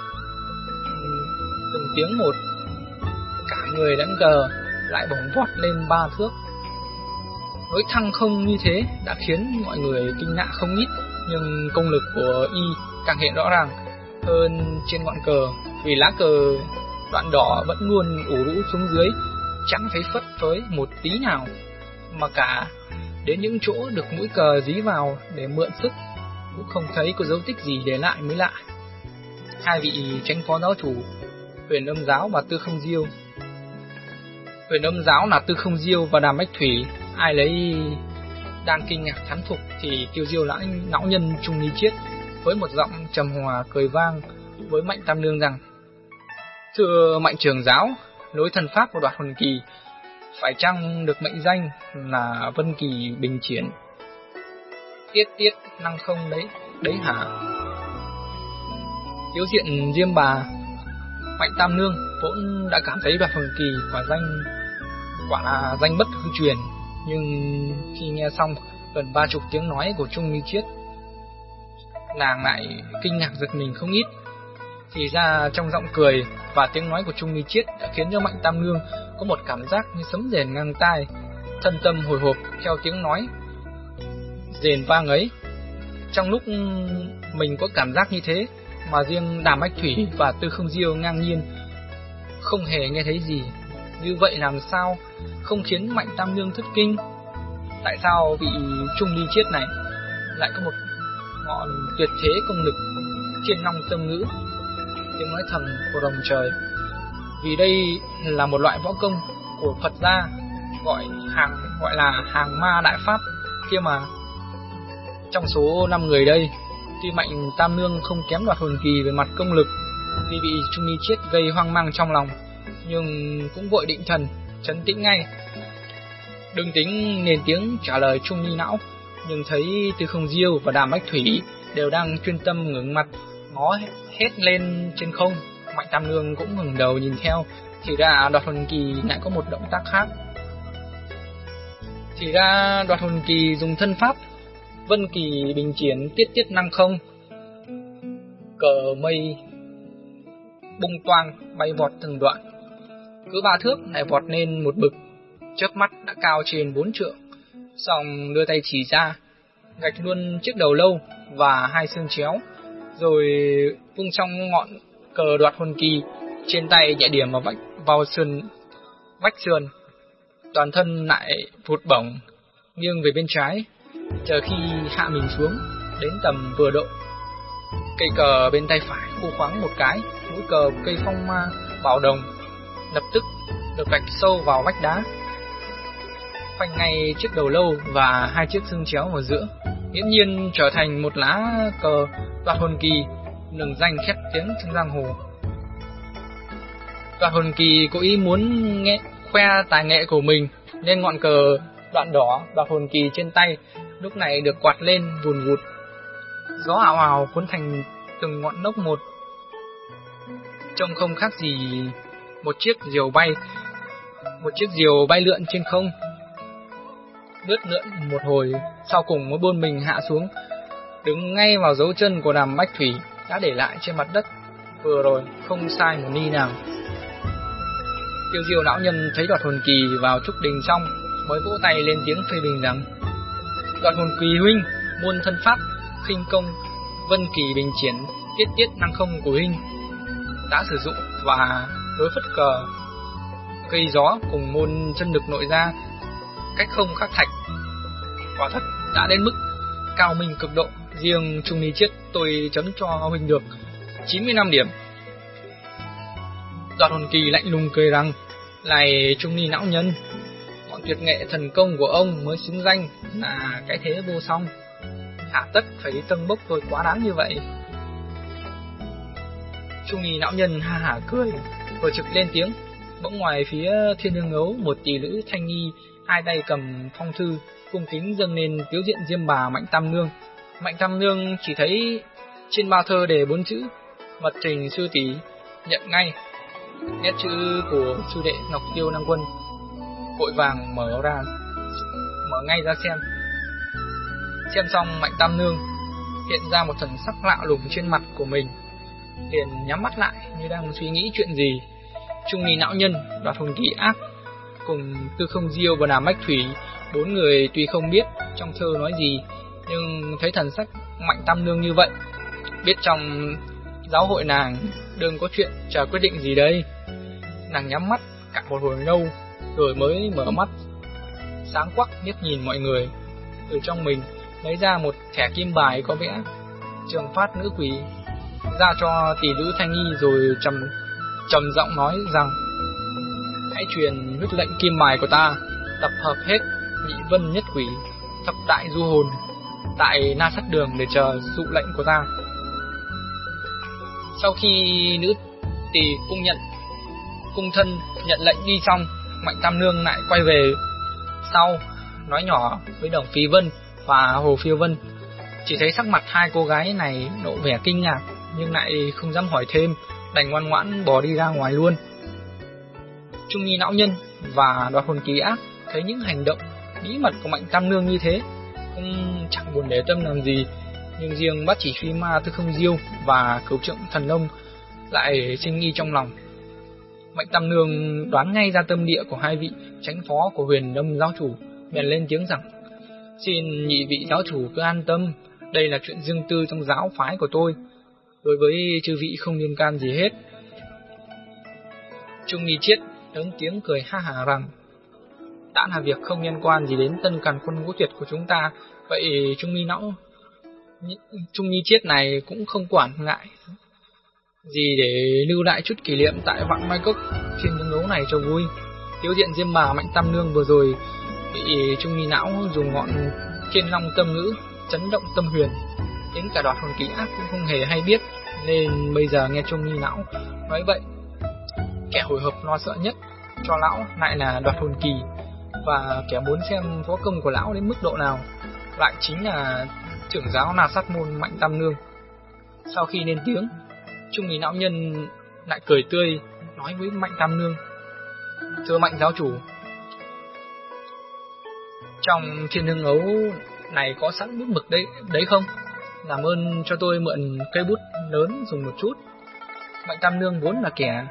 từng tiếng một, cả người lẫn cờ lại bỗng vọt lên ba thước. Nỗi thăng không như thế đã khiến mọi người kinh ngạc không ít, nhưng công lực của y càng hiện rõ ràng hơn trên ngọn cờ, vì lá cờ đoạn đỏ vẫn luôn ủ rũ xuống dưới, chẳng thấy phất phới một tí nào, mà cả đến những chỗ được mũi cờ dí vào để mượn sức cũng không thấy có dấu tích gì để lại mới lạ. Hai vị chánh phó giáo chủ Huyền Âm giáo và Tư Không Diêu Huyền Âm giáo là Tư Không Diêu và Đàm Bách Thủy, ai lấy đang kinh ngạc thán phục thì Tiêu Diêu lão lão nhân Trung Ni Chiết với một giọng trầm hòa cười vang với Mạnh Tam Nương rằng: Thưa Mạnh trưởng giáo, lối thần pháp của Đoạt Hồn Kỳ phải chăng được mệnh danh là Vân Kỳ Bình Triển, tiết tiết năng không đấy đấy hả? Tiếu diện Diêm Bà Mạnh Tam Nương vốn đã cảm thấy Đoạt Hồn Kỳ quả danh quả là danh bất hư truyền, nhưng khi nghe xong gần ba chục tiếng nói của Trung Ly Chiết, nàng lại kinh ngạc giật mình không ít. Thì ra trong giọng cười và tiếng nói của Trung Ly Chiết đã khiến cho Mạnh Tam Nương có một cảm giác như sấm rền ngang tai, thân tâm hồi hộp theo tiếng nói rền vang ấy. Trong lúc mình có cảm giác như thế, mà riêng Đàm Bách Thủy và Tư Không Diêu ngang nhiên không hề nghe thấy gì. Như vậy làm sao không khiến Mạnh Tam Nương thất kinh? Tại sao vị Trung Ly Chiết này lại có một ngọn tuyệt thế công lực trên long tâm ngữ, tiếng nói thầm của đồng trời? Vì đây là một loại võ công của Phật gia, gọi hàng gọi là hàng ma đại pháp kia mà. Trong số năm người đây, tuy Mạnh Tam Nương không kém Đoạt Hồn Kỳ về mặt công lực, vì bị Trung Ly Chiết gây hoang mang trong lòng, nhưng cũng vội định thần, trấn tĩnh ngay. Đừng tính nên tiếng trả lời Trung Ly Não, nhưng thấy Tư Không Diêu và Đàm Bách Thủy đều đang chuyên tâm ngẩng mặt ngó hết lên trên không. Mạnh Tam Nương cũng ngẩng đầu nhìn theo, thì ra Đoạt Hồn Kỳ lại có một động tác khác. Thì ra Đoạt Hồn Kỳ dùng thân pháp Vân Kỳ Bình Triển Tiết Tiết Năng Không, cờ mây bung toang bay vọt từng đoạn, cứ ba thước lại vọt lên một bực, chớp mắt đã cao trên bốn trượng. Xong đưa tay chỉ ra, gạch luôn chiếc đầu lâu và hai xương chéo, rồi vung trong ngọn cờ Đoạt Hồn Kỳ trên tay nhẹ điểm vào vách vào sườn vách sườn, toàn thân lại vụt bổng nghiêng về bên trái, chờ khi hạ mình xuống đến tầm vừa độ. Cây cờ bên tay phải khu khoáng một cái, mũi cờ cây phong ma bảo đồng lập tức được gạch sâu vào vách đá, khoanh ngay chiếc đầu lâu và hai chiếc xương chéo ở giữa, nghiễm nhiên trở thành một lá cờ Đoạt Hồn Kỳ, lừng danh khét tiếng trong giang hồ. Đoạt Hồn Kỳ cố ý muốn nghe khoe tài nghệ của mình, nên ngọn cờ đoạn đỏ Đoạt Hồn Kỳ trên tay lúc này được quạt lên vùn vụt, gió ào ào cuốn thành từng ngọn nốc một, trông không khác gì một chiếc diều bay, một chiếc diều bay lượn trên không, lướt lượn một hồi, sau cùng mới buôn mình hạ xuống, đứng ngay vào dấu chân của Đàm Bách Thủy đã để lại trên mặt đất vừa rồi, không sai một ni nào. Tiêu Diêu lão nhân thấy Đoạt Hồn Kỳ vào trúc đình xong, mới vỗ tay lên tiếng phê bình rằng: Đoạt Hồn Kỳ huynh, môn thân pháp khinh công Vân Kỳ Bình Triển Tiết Tiết Năng Không của huynh đã sử dụng và đối phất cờ gây gió cùng môn chân lực nội gia cách không khắc thạch, quả thật đã đến mức cao minh cực độ. Riêng Trung Ly Chiết tôi chấm cho huynh được chín mươi lăm điểm. Đoạt Hồn Kỳ lạnh lùng cười rằng: Này Trung Ly lão nhân, bọn tuyệt nghệ thần công của ông mới xứng danh là cái thế vô song, hạ tất phải tâng bốc tôi quá đáng như vậy. Trung Ly lão nhân ha hả cười, vừa trực lên tiếng, bỗng ngoài phía Thiên Hương Ấu, một tỷ nữ thanh nghi hai tay cầm phong thư cung kính dâng lên Tiếu diện Diêm Bà Mạnh Tam Nương. Mạnh Tam Nương chỉ thấy trên bao thơ đề bốn chữ Mật Trình sư tỷ, nhận ngay, nét chữ của sư đệ Ngọc Tiêu Năng Quân, vội vàng mở ra mở ngay ra xem. Xem xong, Mạnh Tam Nương hiện ra một thần sắc lạ lùng trên mặt của mình, liền nhắm mắt lại như đang suy nghĩ chuyện gì. Trung Ly lão nhân, Đoạt Hồn Kỳ ác cùng Tư Không Diêu và Đàm Bách Thủy, bốn người tuy không biết trong thơ nói gì, nhưng thấy thần sắc Mạnh Tam Nương như vậy, biết trong giáo hội nàng đừng có chuyện chờ quyết định gì đây. Nàng nhắm mắt cả một hồi lâu rồi mới mở mắt, sáng quắc liếc nhìn mọi người, từ trong mình lấy ra một thẻ kim bài có vẽ Trường Phát nữ quỷ ra cho tỷ nữ thanh nghi, rồi trầm trầm giọng nói rằng: Hãy truyền huyết lệnh kim bài của ta, tập hợp hết nhị vân nhất quỷ, thập đại du hồn tại Na Sát Đường để chờ dụ lệnh của ta. Sau khi nữ tỷ cung nhận cung thân nhận lệnh đi xong, Mạnh Tam Nương lại quay về sau nói nhỏ với Đồng Phi Vân và Hồ Phiêu Vân. Chỉ thấy sắc mặt hai cô gái này lộ vẻ kinh ngạc nhưng lại không dám hỏi thêm, đành ngoan ngoãn bỏ đi ra ngoài luôn. Trung Nhi Não Nhân và Đoạt Hồn Kỳ Ác thấy những hành động bí mật của Mạnh Tam Nương như thế cũng chẳng buồn để tâm làm gì, nhưng riêng Bát Chỉ Phi Ma Tư Không Diêu và Cửu Trượng Thần Long lại sinh nghi trong lòng. Mạnh Tam Nương đoán ngay ra tâm địa của hai vị chánh phó của Huyền Âm giáo chủ, bèn lên tiếng rằng: "Xin nhị vị giáo chủ cứ an tâm, đây là chuyện riêng tư trong giáo phái của tôi, đối với chư vị không liên can gì hết." Trung Nhi Chiết lớn tiếng cười ha hả rằng: "Đã là việc không liên quan gì đến Tân Càn Quân Ngũ Tuyệt của chúng ta, vậy Trung Nhi Não Trung Nhi Chiết này cũng không quản ngại gì để lưu lại chút kỷ niệm tại Vạn Mai Cốc phiên tương đấu này cho vui." Tiếu diện Diêm Bà Mạnh Tam Nương vừa rồi bị Trung Nhi Não dùng ngọn Thiên Long Tâm Ngữ chấn động tâm huyền, đến cả Đoạt Hồn Kỳ Ác cũng không hề hay biết, nên bây giờ nghe Trung Nhi Não nói vậy, kẻ hồi hộp lo sợ nhất cho lão lại là Đoạt Hồn Kỳ, và kẻ muốn xem võ công của lão đến mức độ nào lại chính là trưởng giáo Na Sát Môn Mạnh Tam Nương. Sau khi lên tiếng, Trung Nhi Não Nhân lại cười tươi nói với Mạnh Tam Nương: "Thưa Mạnh giáo chủ, trong Thiên Hương Ấu này có sẵn bút mực đấy đấy không? Làm ơn cho tôi mượn cây bút lớn dùng một chút." Mạnh Tam Nương vốn là kẻ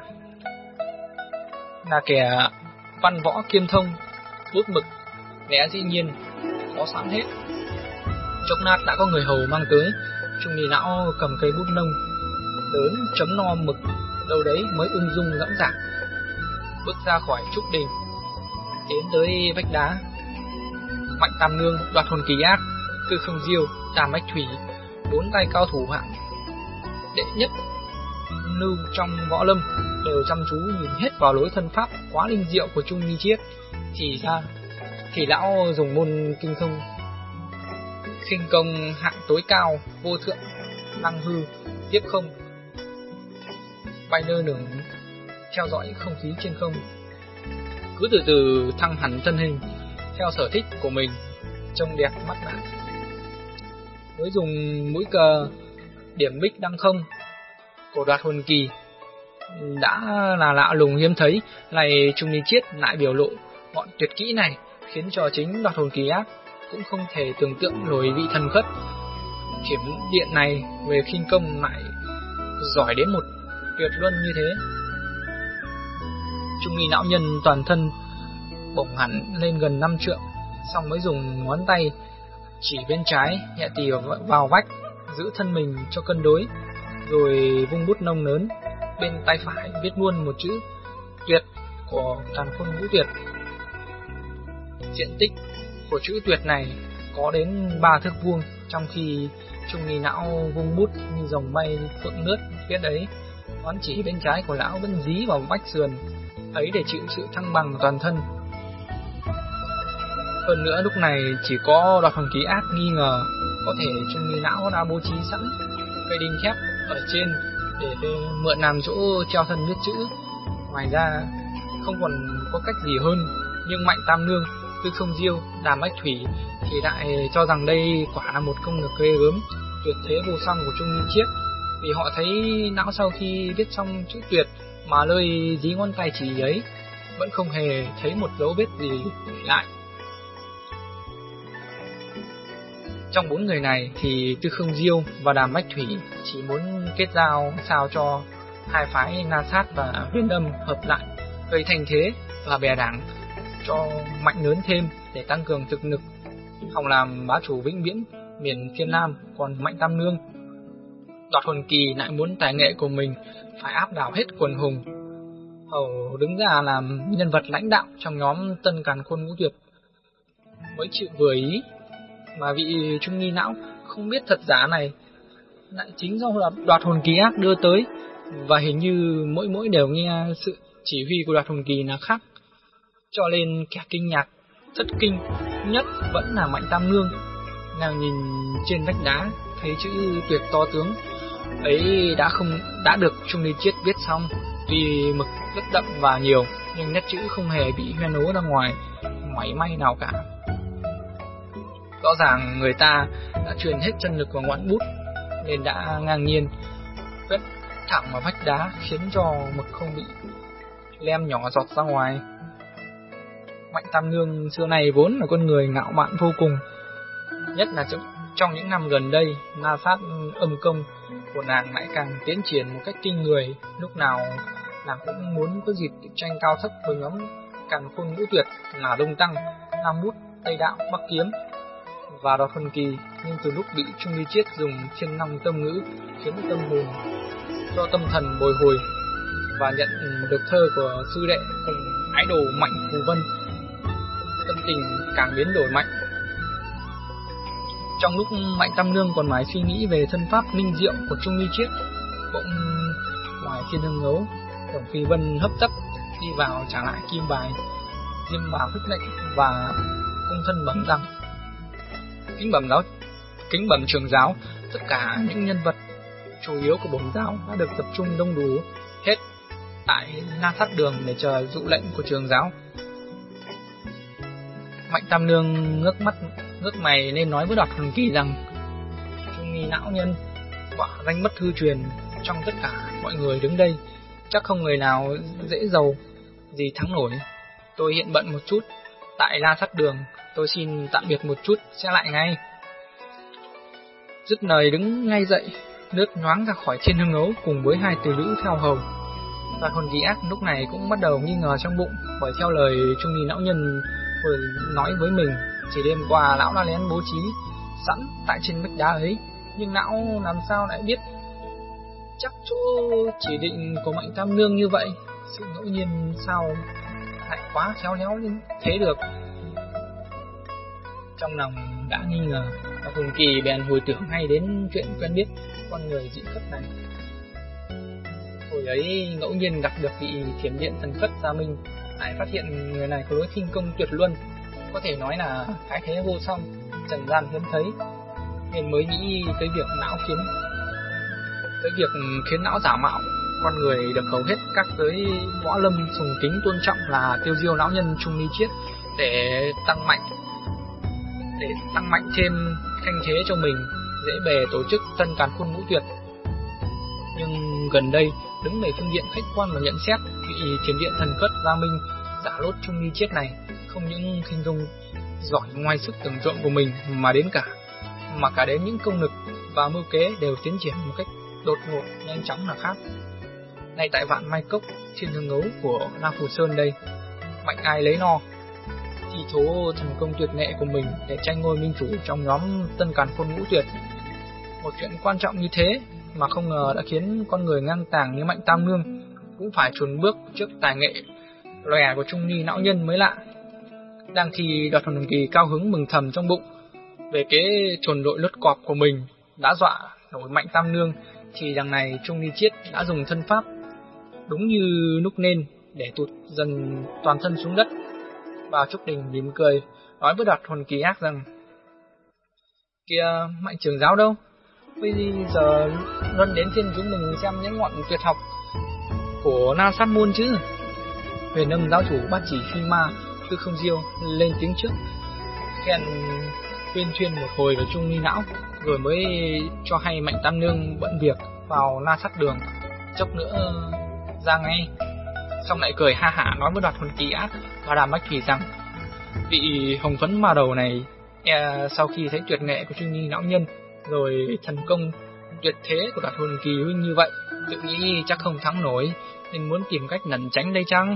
là kẻ văn võ kiêm thông, bút mực lẽ dĩ nhiên có sẵn hết. Chốc lát đã có người hầu mang tới. Trung Nhi Não cầm cây bút nông lớn chấm no mực đâu đấy mới ung dung dõng dạc bước ra khỏi trúc đình, tiến tới vách đá. Mạnh Tam Nương, Đoạt Hồn Kỳ Ác, Tư Không Diêu, Đàm Bách Thủy, bốn tay cao thủ hạng đệ nhất lưu trong võ lâm đều chăm chú nhìn hết vào lối thân pháp quá linh diệu của Trung Nhi Chiết. Thì ra thì lão dùng môn kinh không khinh công hạng tối cao, vô thượng lăng hư tiếp không, bay lơ lửng theo dõi không khí trên không, cứ từ từ thăng hẳn thân hình theo sở thích của mình, trông đẹp mắt lạ. Mới dùng mũi cờ điểm bích đăng không của Đoạt Hồn Kỳ đã là lạ lùng hiếm thấy, này Trung Nhi Chiết lại biểu lộ ngọn tuyệt kỹ này, khiến cho chính Đoạt Hồn Kỳ Ác cũng không thể tưởng tượng nổi vị thần khất Thiểm Điện này về khinh công lại giỏi đến một tuyệt luân như thế. Trung Nhi Não Nhân toàn thân bổng hẳn lên gần năm trượng, xong mới dùng ngón tay chỉ bên trái nhẹ tì vào vách giữ thân mình cho cân đối, rồi vung bút nông lớn bên tay phải viết luôn một chữ tuyệt của Càn Khôn Ngũ Tuyệt. Diện tích của chữ tuyệt này có đến ba thước vuông, trong khi Trung Nhi Não vung bút như dòng bay phượng lướt viết ấy, ngón chỉ bên trái của lão vẫn dí vào vách sườn ấy để chịu sự thăng bằng toàn thân. Hơn nữa lúc này chỉ có Đoạt Hồn Kỳ Ác nghi ngờ có thể Trung Nhi Não đã bố trí sẵn cây đinh thép ở trên để mượn làm chỗ treo thân viết chữ. Ngoài ra không còn có cách gì hơn, nhưng Mạnh Tam Nương, Tư Không Diêu, Đàm Bách Thủy thì lại cho rằng đây quả là một công lực ghê gớm, tuyệt thế vô song của Trung Nhi Chiết, vì họ thấy não sau khi viết xong chữ tuyệt mà nơi dí ngón tay chỉ ấy vẫn không hề thấy một dấu vết gì để lại. Trong bốn người này thì Tư Không Diêu và Đàm Bách Thủy chỉ muốn kết giao sao cho hai phái Na Sát và Huyền Âm hợp lại, gây thành thế và bè đảng cho mạnh lớn thêm để tăng cường thực lực, hòng làm bá chủ vĩnh viễn miền Thiên Lam. Còn Mạnh Tam Nương, Đoạt Hồn Kỳ lại muốn tài nghệ của mình phải áp đảo hết quần hùng, hầu đứng ra làm nhân vật lãnh đạo trong nhóm Tân Càn Khôn Ngũ Tuyệt mới chịu vừa ý. Mà vị Trung Nhi Não không biết thật giả này lại chính do Đoạt Hồn Kỳ Ác đưa tới, và hình như mỗi mỗi đều nghe sự chỉ huy của Đoạt Hồn Kỳ là khác, cho nên kẻ kinh ngạc thất kinh nhất vẫn là Mạnh Tam Nương. Nàng nhìn trên vách đá thấy chữ tuyệt to tướng ấy đã không đã được Trung Nhi Chiết viết xong, tuy mực rất đậm và nhiều nhưng nét chữ không hề bị hoen ố ra ngoài mảy may nào cả. Rõ ràng người ta đã truyền hết chân lực vào ngọn bút nên đã ngang nhiên quét thẳng vào vách đá khiến cho mực không bị lem nhỏ giọt ra ngoài. Mạnh Tam Nương xưa này vốn là con người ngạo mạn vô cùng, nhất là trong những năm gần đây, na sát âm công của nàng lại càng tiến triển một cách kinh người. Lúc nào nàng cũng muốn có dịp tranh cao thấp với nhóm Càn Khôn Ngũ Tuyệt là Đông Tăng, Nam Mút, Tây Đạo, Bắc Kiếm và Đoạt Hồn Kỳ. Nhưng từ lúc bị Trung Ly Chiết dùng Thiên Năng Tâm Ngữ khiến tâm hồn cho tâm thần bồi hồi và nhận được thơ của sư đệ cùng ái đồ Mạnh Phù Vân, tâm tình càng biến đổi mạnh. Trong lúc Mạnh Tam Nương còn mãi suy nghĩ về thân pháp linh diệu của Trung Ly Chiết, bỗng ngoài Thiên Hương Ngấu, Đồng Phi Vân hấp tấp đi vào trả lại kim bài, diêm bào huyết lệnh và cung thân bẩm rằng: kính bẩm giáo, kính bẩm trưởng giáo, tất cả những nhân vật chủ yếu của bổn giáo đã được tập trung đông đủ hết tại Na Sát Đường để chờ dụ lệnh của trưởng giáo. Mạnh Tam Nương ngước mắt ngước mày nên nói với Đoạt Hồn Kỳ rằng: Trung Nghi lão nhân quả danh bất hư truyền, trong tất cả mọi người đứng đây chắc không người nào dễ giàu gì thắng nổi. Tôi hiện bận một chút tại La Sát Đường, tôi xin tạm biệt một chút sẽ lại ngay. Dứt lời đứng ngay dậy, lướt nhoáng ra khỏi Thiên Hương Ngấu cùng với hai từ nữ theo hầu. Đoạt Hồn Kỳ ác lúc này cũng bắt đầu nghi ngờ trong bụng, bởi theo lời Trung Nghi lão nhân vừa nói với mình, chỉ đêm qua lão đã lén bố trí sẵn tại trên vách đá ấy, nhưng lão làm sao lại biết chắc chỗ chỉ định của Mạnh Tam Nương như vậy? Sự ngẫu nhiên sao lại quá khéo léo như thế được? Trong lòng đã nghi ngờ, Đoạt Hồn Kỳ bèn hồi tưởng ngay đến chuyện quen biết con người dị khất này. Hồi ấy ngẫu nhiên gặp được vị Thiểm Điện Thần Khất Gia Minh, lại phát hiện người này có lối khinh công tuyệt luân, có thể nói là cái thế vô song, trần gian hiếm thấy, nên mới nghĩ tới việc não khiến tới việc khiến lão giả mạo con người được hầu hết các giới võ lâm sùng kính tôn trọng là Tiêu Diêu lão nhân Trung Ly Chiết để tăng mạnh để tăng mạnh thêm thanh thế cho mình, dễ bề tổ chức Tân Càn Khôn Ngũ Tuyệt. Nhưng gần đây đứng về phương diện khách quan mà nhận xét, vị Thiểm Điện Thần Khất Gia Minh giả lốt Trung Ly Chiết này không những khinh công giỏi ngoài sức tưởng tượng của mình mà đến cả mà cả đến những công lực và mưu kế đều tiến triển một cách đột ngột nhanh chóng là khác. Ngay tại Vạn Mai Cốc, Thiên Hương Ngấu của La Phù Sơn đây, Mạnh Ai lấy no thi thố thần công tuyệt nghệ của mình để tranh ngôi minh chủ trong nhóm Tân Càn Khôn Ngũ Tuyệt. Một chuyện quan trọng như thế mà không ngờ đã khiến con người ngang tàng như Mạnh Tam Nương cũng phải chùn bước trước tài nghệ lòe của Trung Ni lão nhân mới lạ. Đang thì Đoạt Hồn Kỳ cao hứng mừng thầm trong bụng về kế trồn đội lướt cọp của mình đã dọa nổi Mạnh Tam Nương, thì đằng này Trung Ly Chiết đã dùng thân pháp đúng như lúc nên để tụt dần toàn thân xuống đất. Vào Trúc Đình mỉm cười nói với Đoạt Hồn Kỳ ác rằng: Kìa, Mạnh trưởng giáo đâu? Bây giờ luân đến phiên chúng mình xem những ngọn tuyệt học của Na Sát môn chứ. Huyền Âm giáo chủ Bát Chỉ Phi Ma Tư Không Diêu lên tiếng trước, khen tuyên thuyên một hồi với Trung Ly lão, rồi mới cho hay Mạnh Tam Nương bận việc vào Na Sát Đường, chốc nữa ra ngay. Xong lại cười ha hả nói với Đoạt Hồn Kỳ ác và Đàm Bách Thủy rằng: vị hồng phấn ma đầu này e, sau khi thấy tuyệt nghệ của Trung Ly lão nhân rồi thần công tuyệt thế của Đoạt Hồn Kỳ huynh như vậy, tự nghĩ chắc không thắng nổi nên muốn tìm cách lẩn tránh đây chăng?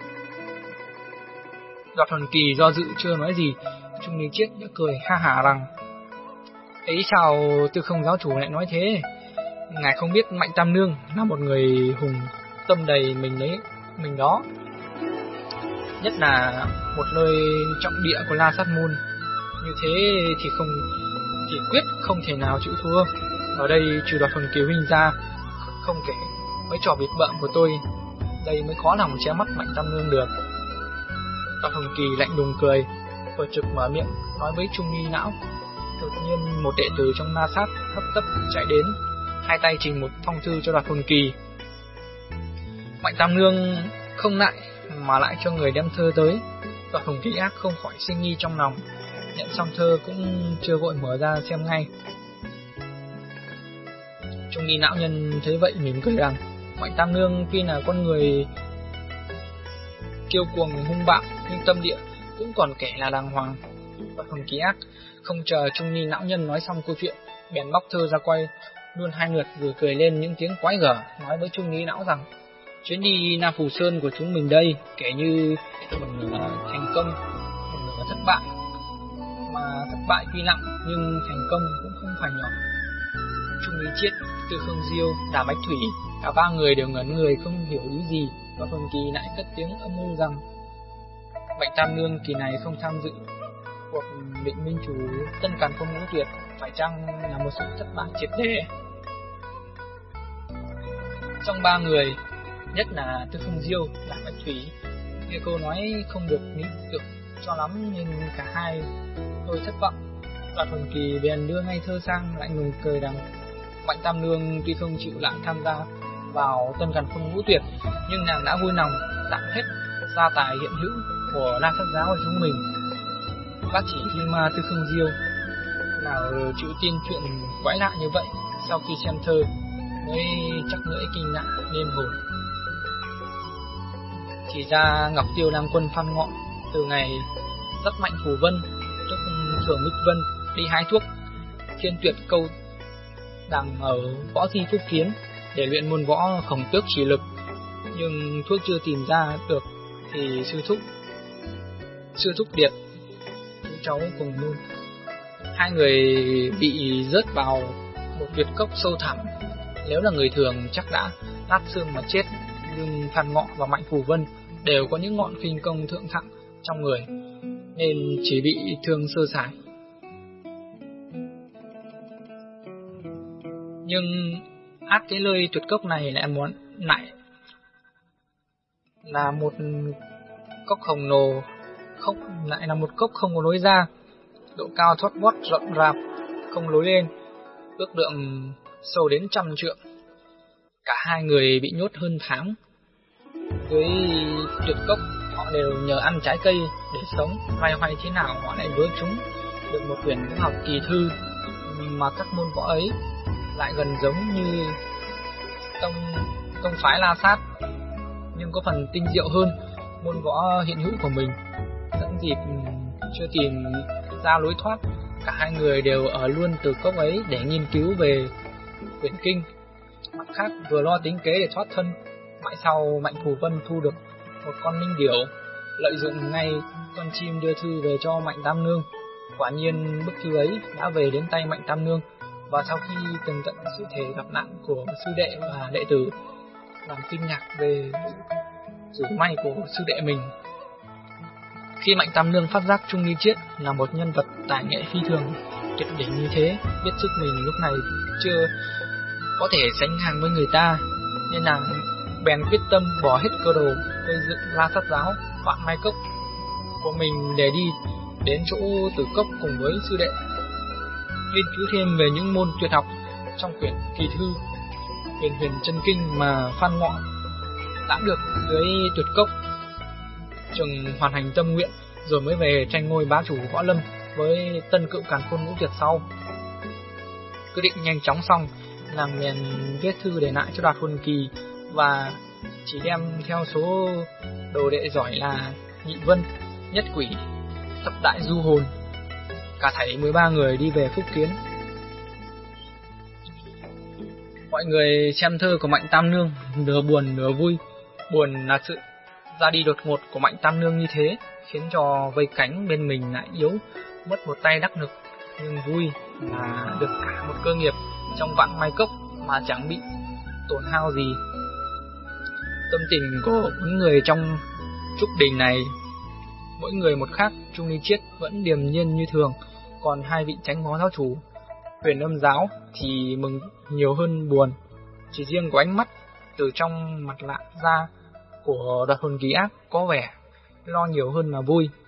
Đoạt Hồn Kỳ do dự chưa nói gì, Trung Ly Chiết đã cười ha hả rằng: ấy sao Tư Không giáo chủ lại nói thế? Ngài không biết Mạnh Tam Nương là một người hùng tâm đầy mình đấy mình đó, nhất là một nơi trọng địa của La Sát môn như thế thì không thì quyết không thể nào chịu thua. Ở đây trừ Đoạt Hồn Kỳ huynh ra, không kể mấy trò bịp bợm của tôi, đây mới khó lòng che mắt Mạnh Tam Nương được. Đoạt Hồn Kỳ lạnh lùng cười, vừa trực mở miệng nói với Trung Ly lão. Đột nhiên một đệ tử trong Na Sát hấp tấp chạy đến, hai tay trình một phong thư cho Đoạt Hồn Kỳ. Mạnh Tam Nương không ngại mà lại cho người đem thơ tới. Đoạt Hồn Kỳ ác không khỏi sinh nghi trong lòng, nhận xong thơ cũng chưa vội mở ra xem ngay. Trung niên lão nhân thấy vậy mỉm cười rằng Mạnh Tam Nương tuy là con người kiêu cuồng hung bạo, nhưng tâm địa cũng còn kẻ là đàng hoàng. Và Hồn Kỳ Ác không chờ Trung niên lão nhân nói xong câu chuyện, bèn bóc thơ ra quay luôn hai lượt, rồi cười lên những tiếng quái gở, nói với Trung niên lão rằng chuyến đi Nam Phủ Sơn của chúng mình đây kể như một nửa thành công, một nửa thất bại. Mà thất bại tuy nặng nhưng thành công cũng không phải nhỏ. Trung Lý Chiết, Tư Khương Diêu, Đàm Bách Thủy, cả ba người đều ngẩn người không hiểu ý gì, và Hồn Kỳ lại cất tiếng âm mưu rằng Mạnh Tam Nương kỳ này không tham dự cuộc định minh chủ Tân Càn Khôn Ngũ Tuyệt, phải chăng là một sự thất bại triệt để. Trong ba người, nhất là Tư Khương Diêu, Đàm Bách Thủy, nghe cô nói không được lý được cho lắm, nhưng cả hai hơi thất vọng. Đoạt Hồn Kỳ bèn đưa ngay thơ sang, lạnh lùng cười rằng Mạnh Tam Nương tuy không chịu lại tham gia vào Tân Càn Khôn Ngũ Tuyệt, nhưng nàng đã vui lòng tặng hết gia tài hiện hữu của La Sát Giáo của chúng mình. Bác chỉ khi mà Tư Khương Diêu nào chịu tin chuyện quái lạ như vậy, sau khi xem thơ mới chắc lưỡi kinh ngạc nên hồn. Chỉ ra Ngọc Tiêu Lang Quân Phan Ngọ từ ngày dắt Mạnh Phù Vân, tức Thường Mích Vân, đi hái thuốc Thiên Tuyệt Câu Đằng ở Võ Di Phúc Kiến để luyện môn võ Khổng Tước Chỉ Lực, nhưng thuốc chưa tìm ra được thì sư thúc sư thúc Điệt, chú cháu cùng môn, hai người bị rớt vào một tuyệt cốc sâu thẳm. Nếu là người thường chắc đã nát xương mà chết, nhưng Phan Ngọ và Mạnh Phù Vân đều có những ngọn khinh công thượng thặng trong người, nên chỉ bị thương sơ sài. Nhưng át cái nơi tuyệt cốc này lại muốn lại là một cốc khổng lồ, không lại là một cốc không có lối ra, độ cao thoát vót rộng rạp, không lối lên, ước lượng sâu đến trăm trượng. Cả hai người bị nhốt hơn tháng. Dưới tuyệt cốc, họ đều nhờ ăn trái cây để sống. Loay hoay thế nào họ lại với chúng được một quyển võ học kỳ thư, mà các môn võ ấy lại gần giống như tông tông phái La Sát, nhưng có phần tinh diệu hơn môn võ hiện hữu của mình. Dẫn dịp chưa tìm ra lối thoát, cả hai người đều ở luôn từ cốc ấy để nghiên cứu về quyển kinh. Mặt khác vừa lo tính kế để thoát thân. Mãi sau Mạnh Phù Vân thu được một con linh điểu, lợi dụng ngay con chim đưa thư về cho Mạnh Tam Nương. Quả nhiên bức thư ấy đã về đến tay Mạnh Tam Nương, và sau khi tường tận sự thể gặp nạn của sư đệ và đệ tử, làm kinh ngạc về rủi may của sư đệ mình. Khi Mạnh Tam Nương phát giác Trung Ly Chiết là một nhân vật tài nghệ phi thường tuyệt đỉnh như thế, biết sức mình lúc này chưa có thể sánh hàng với người ta, nên nàng bèn quyết tâm bỏ hết cơ đồ gây dựng La Sát Giáo Vạn Mai Cốc của mình để đi đến chỗ Tử Cốc cùng với sư đệ, nghiên cứu thêm về những môn tuyệt học trong quyển kỳ thư Huyền Huyền Chân Kinh mà Phan Ngọ đã được dưới tuyệt cốc, chừng hoàn thành tâm nguyện rồi mới về tranh ngôi bá chủ võ lâm với Tân Cựu Càn Khôn Ngũ Tuyệt sau. Quyết định nhanh chóng xong, nàng bèn viết thư để lại cho Đoạt Hồn Kỳ, và chỉ đem theo số đồ đệ giỏi là Nhị Vân, Nhất Quỷ, Thập Đại Du Hồn, cả thảy mười ba người đi về Phúc Kiến. Mọi người xem thơ của Mạnh Tam Nương nửa buồn nửa vui. Buồn là sự ra đi đột ngột của Mạnh Tam Nương như thế, khiến cho vây cánh bên mình lại yếu, mất một tay đắc lực. Nhưng vui là được cả một cơ nghiệp trong Vạn Mai Cốc mà chẳng bị tổn hao gì. Tâm tình của bốn người trong trúc đình này, mỗi người một khác. Trung Ly Chiết vẫn điềm nhiên như thường, còn hai vị chánh phó giáo chủ Huyền Âm Giáo thì mừng nhiều hơn buồn. Chỉ riêng có ánh mắt từ trong mặt lạ ra của Đoạt Hồn Kỳ Ác có vẻ lo nhiều hơn là vui.